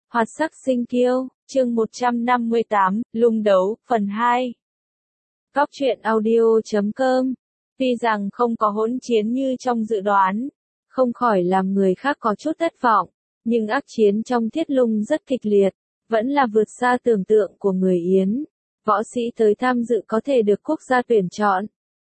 Hoạt sắc sinh kiêu, chương 158, lung đấu, phần 2. Góc truyện audio.com. Tuy rằng không có hỗn chiến như trong dự đoán, không khỏi làm người khác có chút thất vọng, nhưng ác chiến trong Thiết Lung rất kịch liệt, vẫn là vượt xa tưởng tượng của người Yến. Võ sĩ tới tham dự có thể được quốc gia tuyển chọn.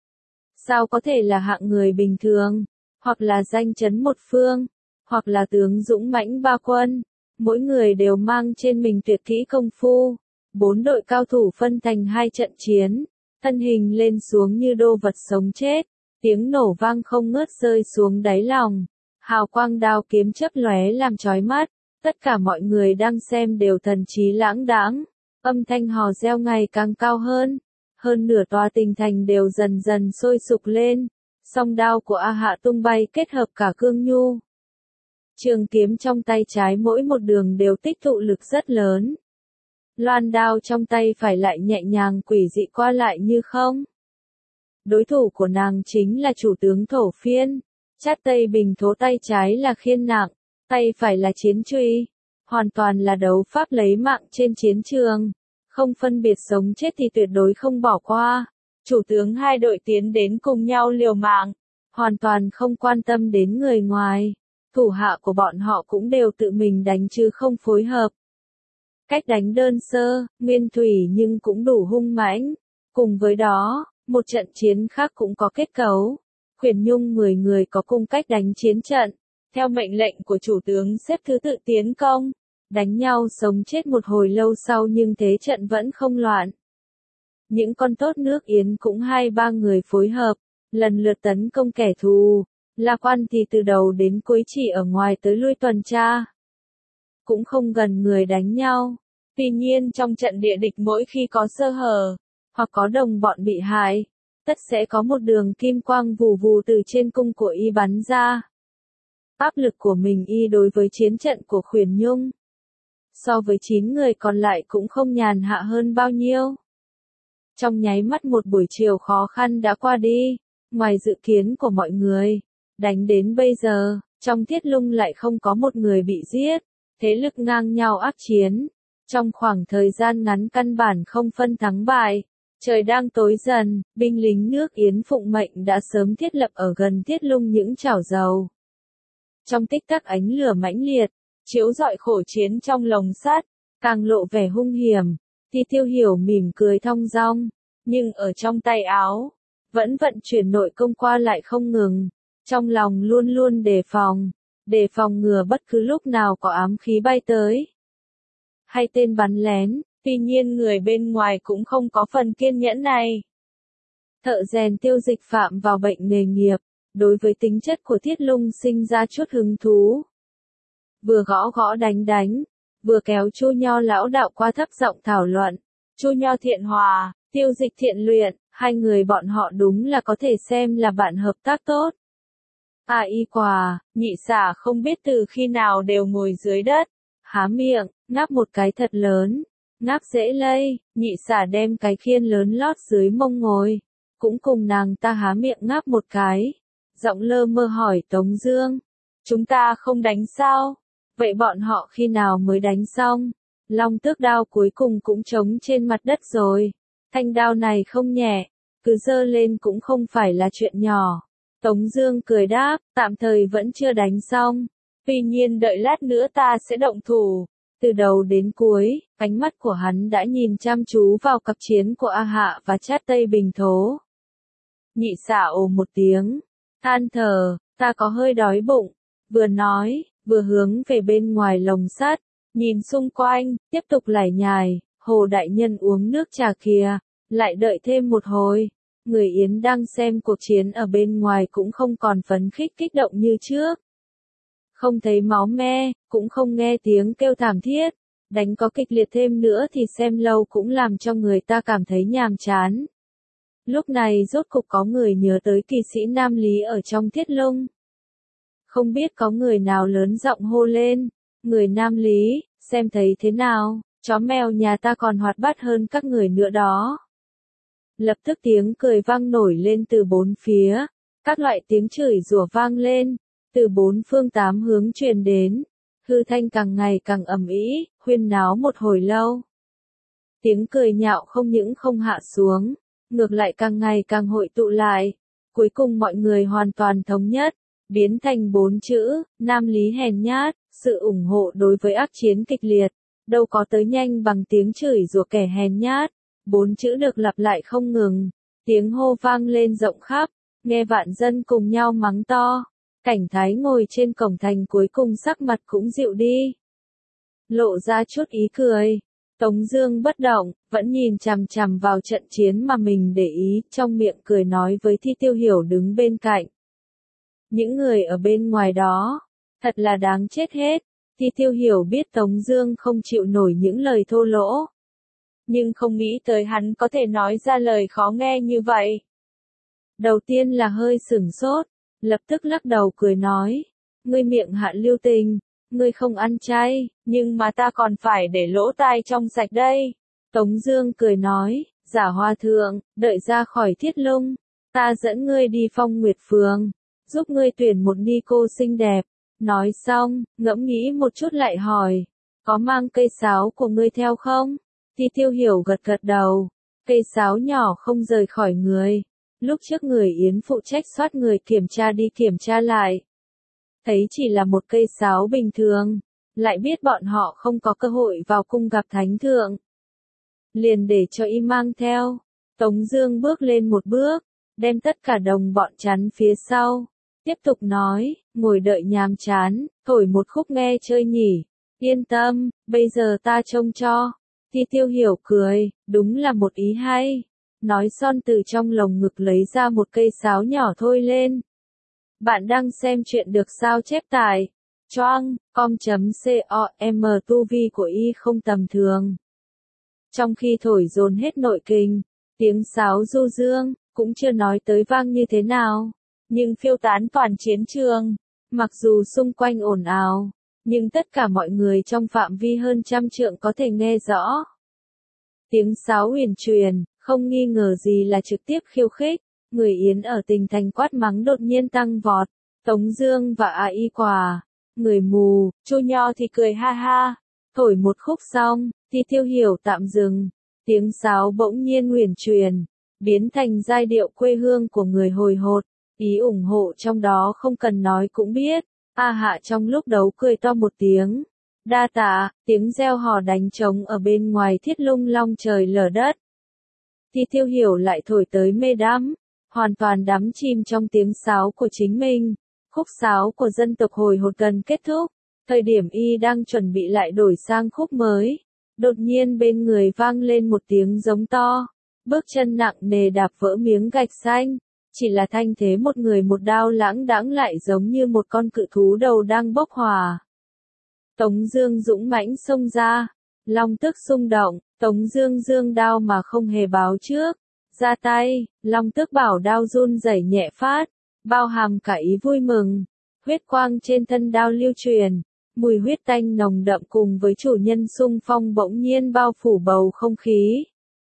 Sao có thể là hạng người bình thường, hoặc là danh chấn một phương, hoặc là tướng dũng mãnh ba quân. Mỗi người đều mang trên mình tuyệt kỹ công phu. 4 đội cao thủ phân thành 2 trận chiến, thân hình lên xuống như đô vật sống chết, tiếng nổ vang không ngớt rơi xuống đáy lòng. Hào quang đao kiếm chớp lóe làm chói mắt, tất cả mọi người đang xem đều thần trí lãng đãng, âm thanh hò reo ngày càng cao hơn. Hơn nửa tòa tỉnh thành đều dần dần sôi sục lên, song đao của A Hạ tung bay kết hợp cả cương nhu. Trường kiếm trong tay trái mỗi một đường đều tích tụ lực rất lớn. Loan đao trong tay phải lại nhẹ nhàng quỷ dị qua lại như không. Đối thủ của nàng chính là chủ tướng Thổ Phiên. Chát Tây Bình Thố tay trái là khiên nặng, tay phải là chiến truy. Hoàn toàn là đấu pháp lấy mạng trên chiến trường. Không phân biệt sống chết thì tuyệt đối không bỏ qua. Chủ tướng hai đội tiến đến cùng nhau liều mạng. Hoàn toàn không quan tâm đến người ngoài. Thủ hạ của bọn họ cũng đều tự mình đánh chứ không phối hợp. Cách đánh đơn sơ, nguyên thủy nhưng cũng đủ hung mãnh. Cùng với đó, một trận chiến khác cũng có kết cấu. Khuyển Nhung 10 người có cùng cách đánh chiến trận. Theo mệnh lệnh của chủ tướng xếp thứ tự tiến công. Đánh nhau sống chết một hồi lâu sau nhưng thế trận vẫn không loạn. Những con tốt nước Yến cũng 2-3 người phối hợp, lần lượt tấn công kẻ thù. La Quan thì từ đầu đến cuối chỉ ở ngoài tới lui tuần tra. Cũng không gần người đánh nhau. Tuy nhiên trong trận địa địch mỗi khi có sơ hở, hoặc có đồng bọn bị hại, tất sẽ có một đường kim quang vù vù từ trên cung của y bắn ra. Áp lực của mình y đối với chiến trận của Khuyển Nhung, so với 9 người còn lại cũng không nhàn hạ hơn bao nhiêu. Trong nháy mắt một buổi chiều khó khăn đã qua đi, ngoài dự kiến của mọi người. Đánh đến bây giờ, trong Thiết Lung lại không có một người bị giết, thế lực ngang nhau ác chiến. Trong khoảng thời gian ngắn căn bản không phân thắng bại, trời đang tối dần, binh lính nước Yến phụng mệnh đã sớm thiết lập ở gần Thiết Lung những chảo dầu. Trong tích tắc ánh lửa mãnh liệt, chiếu rọi khổ chiến trong lồng sắt, càng lộ vẻ hung hiểm, thì Tiêu Hiểu mỉm cười thong dong, nhưng ở trong tay áo, vẫn vận chuyển nội công qua lại không ngừng. Trong lòng luôn luôn đề phòng ngừa bất cứ lúc nào có ám khí bay tới. Hay tên bắn lén, tuy nhiên người bên ngoài cũng không có phần kiên nhẫn này. Thợ rèn Tiêu Dịch phạm vào bệnh nghề nghiệp, đối với tính chất của Thiết Lung sinh ra chút hứng thú. Vừa gõ gõ đánh, vừa kéo Chu Nho lão đạo qua thấp giọng thảo luận. Chu Nho thiện hòa, Tiêu Dịch thiện luyện, hai người bọn họ đúng là có thể xem là bạn hợp tác tốt. Y quả, nhị xả không biết từ khi nào đều ngồi dưới đất, há miệng, ngáp một cái thật lớn, ngáp dễ lây, nhị xả đem cái khiên lớn lót dưới mông ngồi, cũng cùng nàng ta há miệng ngáp một cái, giọng lơ mơ hỏi Tống Dương, chúng ta không đánh sao? Vậy bọn họ khi nào mới đánh xong? Long tước đao cuối cùng cũng trống trên mặt đất rồi, thanh đao này không nhẹ, cứ giơ lên cũng không phải là chuyện nhỏ. Tống Dương cười đáp, tạm thời vẫn chưa đánh xong, tuy nhiên đợi lát nữa ta sẽ động thủ. Từ đầu đến cuối, ánh mắt của hắn đã nhìn chăm chú vào cặp chiến của A Hạ và Chát Tây Bình Thố. Nhị xả ồ một tiếng, than thở, ta có hơi đói bụng, vừa nói, vừa hướng về bên ngoài lồng sắt, nhìn xung quanh, tiếp tục lải nhải, Hồ đại nhân uống nước trà kìa, lại đợi thêm một hồi. Người Yến đang xem cuộc chiến ở bên ngoài cũng không còn phấn khích kích động như trước. Không thấy máu me, cũng không nghe tiếng kêu thảm thiết. Đánh có kịch liệt thêm nữa thì xem lâu cũng làm cho người ta cảm thấy nhàm chán. Lúc này rốt cục có người nhớ tới kỳ sĩ Nam Lý ở trong Thiết Lung. Không biết có người nào lớn giọng hô lên. Người Nam Lý, xem thấy thế nào, chó mèo nhà ta còn hoạt bát hơn các người nữa đó. Lập tức tiếng cười vang nổi lên từ bốn phía, các loại tiếng chửi rủa vang lên, từ bốn phương tám hướng truyền đến, hư thanh càng ngày càng ầm ĩ, huyên náo một hồi lâu. Tiếng cười nhạo không những không hạ xuống, ngược lại càng ngày càng hội tụ lại. Cuối cùng mọi người hoàn toàn thống nhất, biến thành 4 chữ, nam lý hèn nhát, sự ủng hộ đối với ác chiến kịch liệt, đâu có tới nhanh bằng tiếng chửi rủa kẻ hèn nhát. 4 chữ được lặp lại không ngừng, tiếng hô vang lên rộng khắp, nghe vạn dân cùng nhau mắng to. Cảnh Thái ngồi trên cổng thành cuối cùng sắc mặt cũng dịu đi, lộ ra chút ý cười. Tống Dương bất động, vẫn nhìn chằm chằm vào trận chiến mà mình để ý, trong miệng cười nói với Thi Tiêu Hiểu đứng bên cạnh. Những người ở bên ngoài đó, thật là đáng chết hết. Thi Tiêu Hiểu biết Tống Dương không chịu nổi những lời thô lỗ, nhưng không nghĩ tới hắn có thể nói ra lời khó nghe như vậy. Đầu tiên là hơi sửng sốt, lập tức lắc đầu cười nói, ngươi miệng hạ lưu tình, ngươi không ăn chay, nhưng mà ta còn phải để lỗ tai trong sạch đây. Tống Dương cười nói, Giả Hòa Thượng, đợi ra khỏi Thiết Lung, ta dẫn ngươi đi Phong Nguyệt Phường, giúp ngươi tuyển một ni cô xinh đẹp. Nói xong, ngẫm nghĩ một chút lại hỏi, có mang cây sáo của ngươi theo không? Thi Tiêu Hiểu gật gật đầu, cây sáo nhỏ không rời khỏi người. Lúc trước người Yến phụ trách soát người kiểm tra đi kiểm tra lại, thấy chỉ là một cây sáo bình thường, lại biết bọn họ không có cơ hội vào cung gặp thánh thượng, liền để cho y mang theo. Tống Dương bước lên một bước, đem tất cả đồng bọn chắn phía sau, tiếp tục nói, ngồi đợi nhàm chán, thổi một khúc nghe chơi nhỉ. Yên tâm, bây giờ ta trông cho. Thi Tiêu Hiểu cười, đúng là một ý hay. Nói son từ trong lồng ngực lấy ra một cây sáo nhỏ thôi lên. Bạn đang xem chuyện được sao chép tại choang.com. Tu vi của y không tầm thường. Trong khi thổi dồn hết nội kình, tiếng sáo du dương, cũng chưa nói tới vang như thế nào, nhưng phiêu tán toàn chiến trường. Mặc dù xung quanh ồn ào, nhưng tất cả mọi người trong phạm vi hơn 100 trượng có thể nghe rõ. Tiếng sáo huyền truyền, không nghi ngờ gì là trực tiếp khiêu khích. Người Yến ở Tình Thành quát mắng đột nhiên tăng vọt. Tống Dương và A Y Quả, người mù, Chu Nho thì cười ha ha. Thổi một khúc xong, Thi Tiêu Hiểu tạm dừng. Tiếng sáo bỗng nhiên huyền truyền, biến thành giai điệu quê hương của người hồi hột. Ý ủng hộ trong đó không cần nói cũng biết. A Hạ trong lúc đấu cười to một tiếng. Đa tạ, tiếng reo hò đánh trống ở bên ngoài Thiết Lung long trời lở đất. Thi Tiêu Hiểu lại thổi tới mê đắm, hoàn toàn đắm chìm trong tiếng sáo của chính mình. Khúc sáo của dân tộc hồi hột gần kết thúc, thời điểm y đang chuẩn bị lại đổi sang khúc mới, đột nhiên bên người vang lên một tiếng giống to, bước chân nặng nề đạp vỡ miếng gạch xanh, chỉ là thanh thế một người một đao lãng đãng lại giống như một con cự thú đầu đang bốc hỏa. Tống Dương dũng mãnh xông ra, long tức xung động, Tống Dương giương đao mà không hề báo trước, ra tay, long tức bảo đao run rẩy nhẹ phát, bao hàm cả ý vui mừng. Huyết quang trên thân đao lưu truyền, mùi huyết tanh nồng đậm cùng với chủ nhân xung phong bỗng nhiên bao phủ bầu không khí.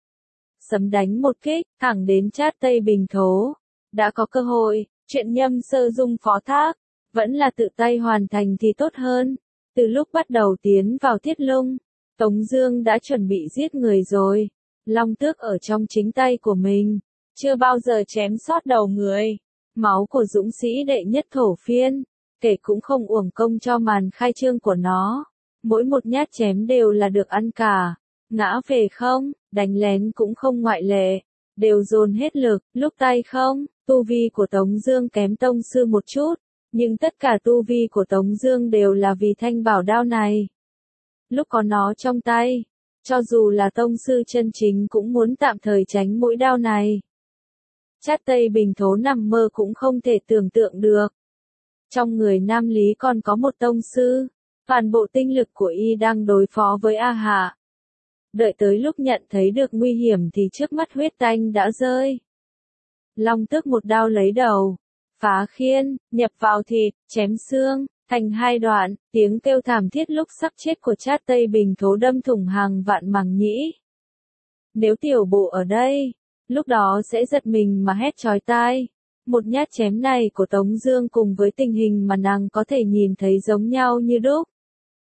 Sấm đánh một kích, thẳng đến Chát Tây Bình Thố. Đã có cơ hội, chuyện Nhâm Sơ Dung phó thác, vẫn là tự tay hoàn thành thì tốt hơn. Từ lúc bắt đầu tiến vào Thiết Lung, Tống Dương đã chuẩn bị giết người rồi. Long tước ở trong chính tay của mình, chưa bao giờ chém sót đầu người. Máu của dũng sĩ đệ nhất thổ phiên, kể cũng không uổng công cho màn khai trương của nó. Mỗi một nhát chém đều là được ăn cả. Ngã về không, đánh lén cũng không ngoại lệ, đều dồn hết lực. Lúc tay không, tu vi của Tống Dương kém tông sư một chút, nhưng tất cả tu vi của Tống Dương đều là vì thanh bảo đao này. Lúc có nó trong tay, cho dù là tông sư chân chính cũng muốn tạm thời tránh mũi đao này. Chát Tây Bình Thố nằm mơ cũng không thể tưởng tượng được. Trong người Nam Lý còn có một tông sư, toàn bộ tinh lực của y đang đối phó với A Hạ. Đợi tới lúc nhận thấy được nguy hiểm thì trước mắt huyết tanh đã rơi. Long tước một đao lấy đầu, phá khiên, nhập vào thịt, chém xương, thành hai đoạn, tiếng kêu thảm thiết lúc sắp chết của Chát Tây Bình Thố đâm thủng hàng vạn màng nhĩ. Nếu tiểu bộ ở đây, lúc đó sẽ giật mình mà hét chói tai. Một nhát chém này của Tống Dương cùng với tình hình mà nàng có thể nhìn thấy giống nhau như đúc.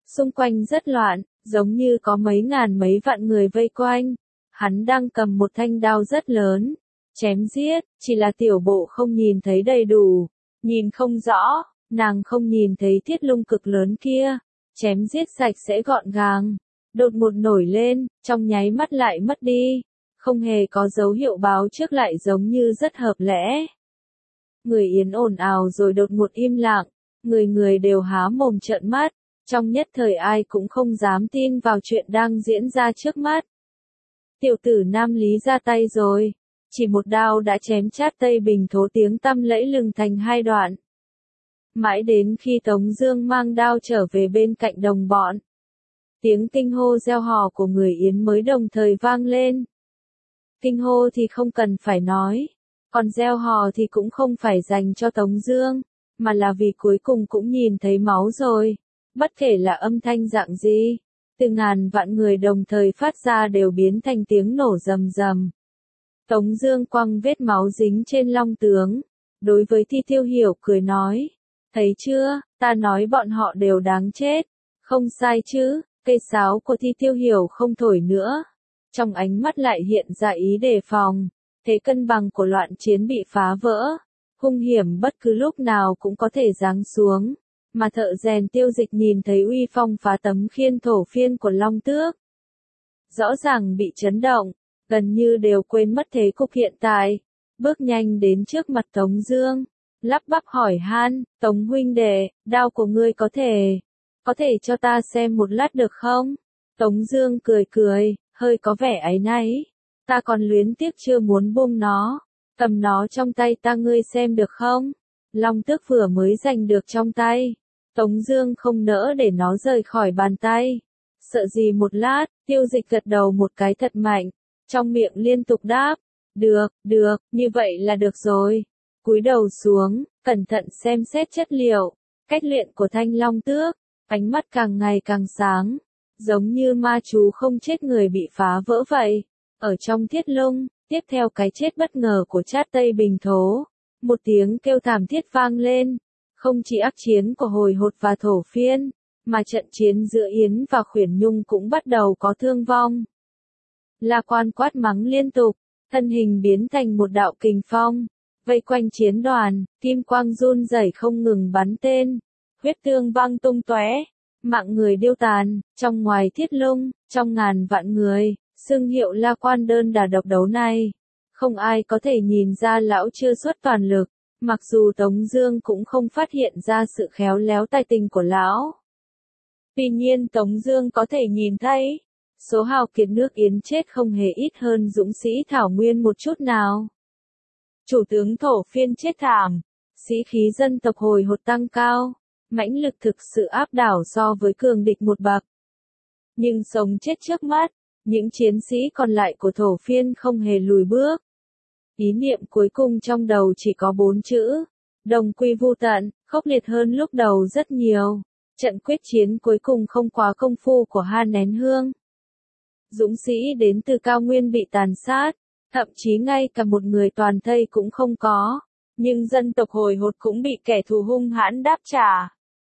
Xung quanh rất loạn, giống như có mấy ngàn mấy vạn người vây quanh. Hắn đang cầm một thanh đao rất lớn, chém giết, chỉ là tiểu bộ không nhìn thấy đầy đủ, nhìn không rõ, nàng không nhìn thấy thiết lung cực lớn kia, chém giết sạch sẽ gọn gàng, đột ngột nổi lên, trong nháy mắt lại mất đi, không hề có dấu hiệu báo trước lại giống như rất hợp lẽ. Người Yến ồn ào rồi đột ngột im lặng, người người đều há mồm trợn mắt, trong nhất thời ai cũng không dám tin vào chuyện đang diễn ra trước mắt. Tiểu tử Nam Lý ra tay rồi, chỉ một đao đã chém chát Tây Bình Thố tiếng tăm lẫy lừng thành hai đoạn. Mãi đến khi Tống Dương mang đao trở về bên cạnh đồng bọn, tiếng kinh hô reo hò của người Yến mới đồng thời vang lên. Kinh hô thì không cần phải nói, còn reo hò thì cũng không phải dành cho Tống Dương, mà là vì cuối cùng cũng nhìn thấy máu rồi, bất kể là âm thanh dạng gì, từ ngàn vạn người đồng thời phát ra đều biến thành tiếng nổ rầm rầm. Tống Dương quăng vết máu dính trên long tướng, đối với Thi Tiêu Hiểu cười nói, thấy chưa, ta nói bọn họ đều đáng chết, không sai chứ. Cây sáo của Thi Tiêu Hiểu không thổi nữa, trong ánh mắt lại hiện ra ý đề phòng, thế cân bằng của loạn chiến bị phá vỡ, hung hiểm bất cứ lúc nào cũng có thể giáng xuống, mà thợ rèn Tiêu Dịch nhìn thấy uy phong phá tấm khiên thổ phiên của Long Tước, rõ ràng bị chấn động, gần như đều quên mất thế cục hiện tại, bước nhanh đến trước mặt Tống Dương, lắp bắp hỏi han, Tống huynh đệ, đao của ngươi có thể cho ta xem một lát được không? Tống Dương cười cười, hơi có vẻ áy náy, ta còn luyến tiếc chưa muốn buông nó, cầm nó trong tay ta ngươi xem được không? Long Tước vừa mới giành được trong tay, Tống Dương không nỡ để nó rời khỏi bàn tay, sợ gì một lát, Tiêu Dịch gật đầu một cái thật mạnh, trong miệng liên tục đáp, được, như vậy là được rồi. Cúi đầu xuống, cẩn thận xem xét chất liệu, cách luyện của thanh Long Tước, ánh mắt càng ngày càng sáng, giống như ma chú không chết người bị phá vỡ vậy. Ở trong thiết lung, tiếp theo cái chết bất ngờ của Trát Tây Bình Thố, một tiếng kêu thảm thiết vang lên, không chỉ ác chiến của Hồi Hột và Thổ Phiên, mà trận chiến giữa Yến và Khuyển Nhung cũng bắt đầu có thương vong. La Quan quát mắng liên tục, thân hình biến thành một đạo kình phong, vây quanh chiến đoàn, kim quang run rẩy không ngừng bắn tên, huyết tương văng tung tóe, mạng người điêu tàn, trong ngoài thiết lung, trong ngàn vạn người, xưng hiệu La Quan đơn đả độc đấu này, không ai có thể nhìn ra lão chưa xuất toàn lực, mặc dù Tống Dương cũng không phát hiện ra sự khéo léo tài tình của lão. Tuy nhiên Tống Dương có thể nhìn thấy, số hào kiệt nước Yến chết không hề ít hơn dũng sĩ Thảo Nguyên một chút nào. Chủ tướng Thổ Phiên chết thảm, sĩ khí dân tộc Hồi Hột tăng cao, mãnh lực thực sự áp đảo so với cường địch một bậc. Nhưng sống chết trước mắt, những chiến sĩ còn lại của Thổ Phiên không hề lùi bước. Ý niệm cuối cùng trong đầu chỉ có 4 chữ, đồng quy vu tận, khốc liệt hơn lúc đầu rất nhiều. Trận quyết chiến cuối cùng không quá công phu của Ha Nén Hương. Dũng sĩ đến từ cao nguyên bị tàn sát, thậm chí ngay cả một người toàn thây cũng không có, nhưng dân tộc Hồi Hột cũng bị kẻ thù hung hãn đáp trả.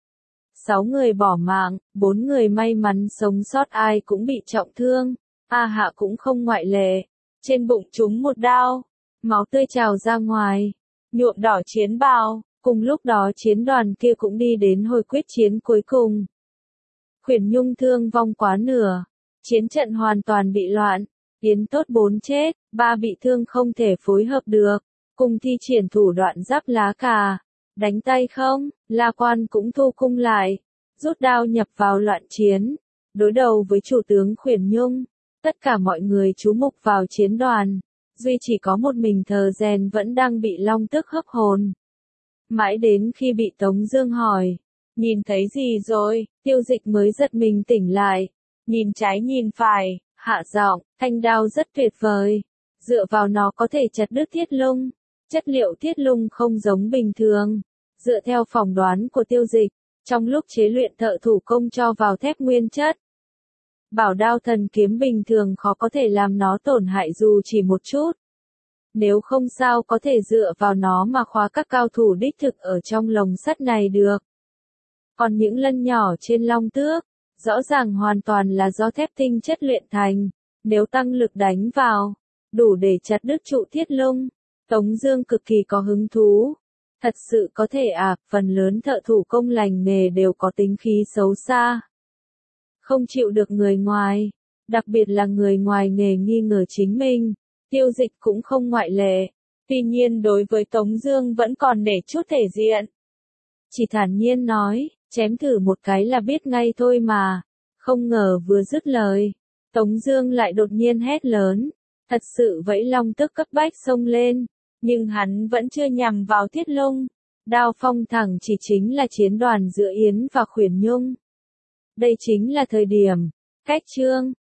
6 người bỏ mạng, 4 người may mắn sống sót ai cũng bị trọng thương, A Hạ cũng không ngoại lệ, trên bụng trúng một đao, máu tươi trào ra ngoài, nhuộm đỏ chiến bào, cùng lúc đó chiến đoàn kia cũng đi đến hồi quyết chiến cuối cùng. Khuyển Nhung thương vong quá nửa, chiến trận hoàn toàn bị loạn, Yến tốt 4 chết, 3 bị thương không thể phối hợp được, cùng thi triển thủ đoạn giáp lá cà, đánh tay không, La Quan cũng thu cung lại, rút đao nhập vào loạn chiến, đối đầu với chủ tướng Khuyển Nhung, tất cả mọi người chú mục vào chiến đoàn, duy chỉ có một mình thờ rèn vẫn đang bị Long Tước hấp hồn. Mãi đến khi bị Tống Dương hỏi, nhìn thấy gì rồi, Tiêu Dịch mới giật mình tỉnh lại, nhìn trái nhìn phải, hạ giọng, thanh đao rất tuyệt vời, dựa vào nó có thể chặt đứt thiết lung, chất liệu thiết lung không giống bình thường, dựa theo phỏng đoán của Tiêu Dịch, trong lúc chế luyện thợ thủ công cho vào thép nguyên chất. Bảo đao thần kiếm bình thường khó có thể làm nó tổn hại dù chỉ một chút. Nếu không sao có thể dựa vào nó mà khóa các cao thủ đích thực ở trong lồng sắt này được. Còn những lân nhỏ trên Long Tước, Rõ ràng hoàn toàn là do thép tinh chất luyện thành, nếu tăng lực đánh vào, đủ để chặt đứt trụ Thiết Lung. Tống Dương cực kỳ có hứng thú. Thật sự có thể à, phần lớn thợ thủ công lành nghề đều có tính khí xấu xa. Không chịu được người ngoài, đặc biệt là người ngoài nghề nghi ngờ chính mình. Tiêu Dịch cũng không ngoại lệ. Tuy nhiên đối với Tống Dương vẫn còn để chút thể diện. Chỉ thản nhiên nói, chém thử một cái là biết ngay thôi mà. Không ngờ vừa dứt lời, Tống Dương lại đột nhiên hét lớn. Thật sự vẫy long tức cấp bách xông lên, nhưng hắn vẫn chưa nhằm vào Thiết Lung. Đao phong thẳng chỉ chính là chiến đoàn giữa Yến và Khuyển Nhung. Đây chính là thời điểm, cách trương,